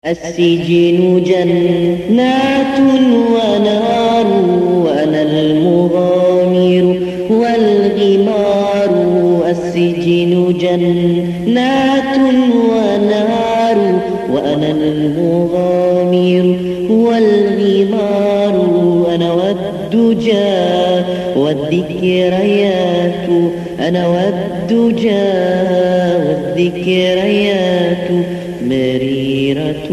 السجن جنات ونار وأنا المغامر والغمار. السجن جنات ونار وأنا المغامر والغمار. أنا والدجى والذكريات، أنا والدجى والذكريات. مريرة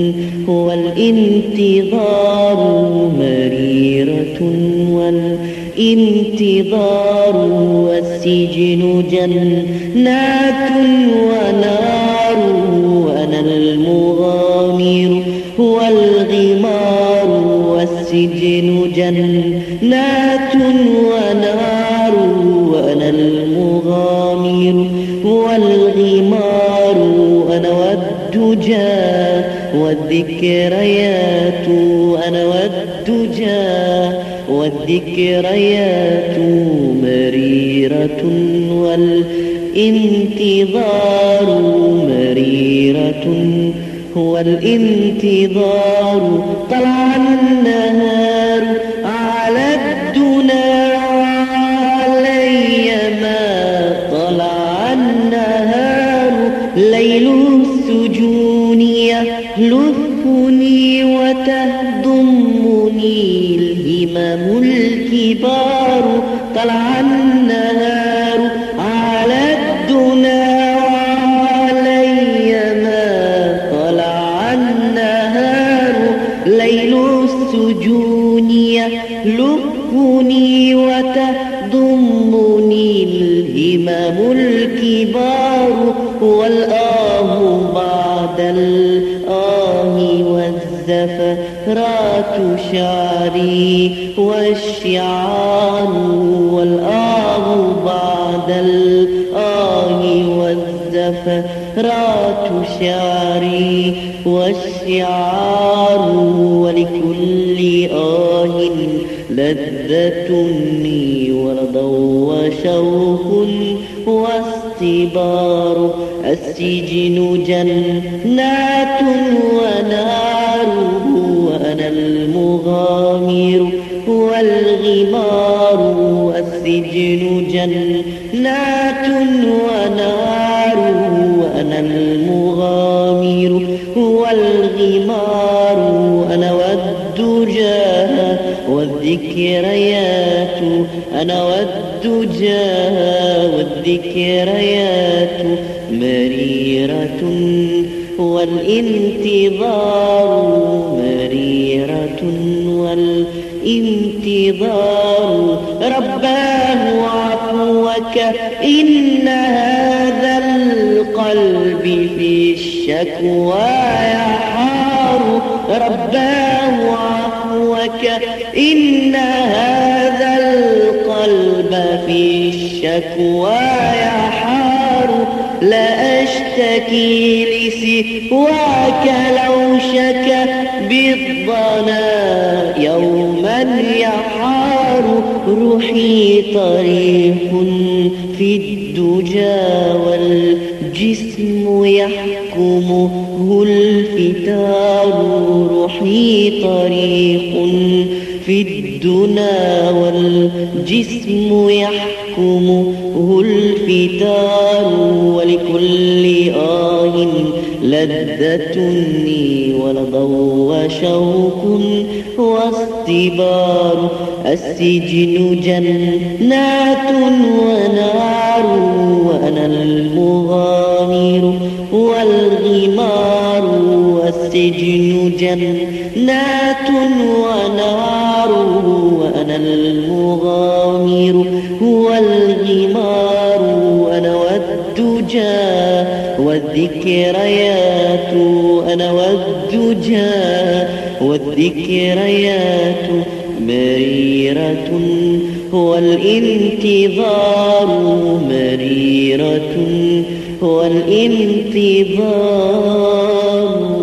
والانتظار، مريرة والانتظار. السجن جنات ونار وأنا المغامر والغمار. السجن جنات ونار وأنا المغامر والغمار. أنا والدجى والذكريات، أنا والدجى والذكريات. مريرة والانتظار، مريرة والانتظار. طلع النهار على الدنا علي ما طلع النهار. ليل السجون يهلكني وتهضمني الهمم الكبار. طلع النهار على الدنا علي ما طلع النهار. ليل السجون يهلكني وتهضمني الهمم الكبار. والآه بعد الآه والزفرات شعري والشعار. والآه بعد الآه والزفرات شعري والشعار. ولكل آه لذة ورضا وشوق واستبار. السجن جنات ونار وأنا المغامر والغمار. السجن جنات ونار وأنا المغامر والغمار. أنا والدجى والذكريات، أنا والدجى والذكريات. مريرة والانتظار، مريرة والانتظار. رباه عفوك إن هذا القلب في الشكوى يحار. رباه عفوك إن هذا القلب في الشكوى يحار. لا أشتكي لسواك لو شكى بالضنا يوما يحار. روحي طريق في الدجى والجسم يحكمه الفتار. روحي طريق في الدنا والجسم يحكمه الفتار. ولكل آه لذة ولضا وشوق واستبار. السجن جنات ونار وأنا المغامر والغمار. السجن جنات ونار وأنا المغامر والغمار. أنا والدجى والذكريات، أنا والدجى والذكريات. مريرة والانتظار، مريرة والانتظار.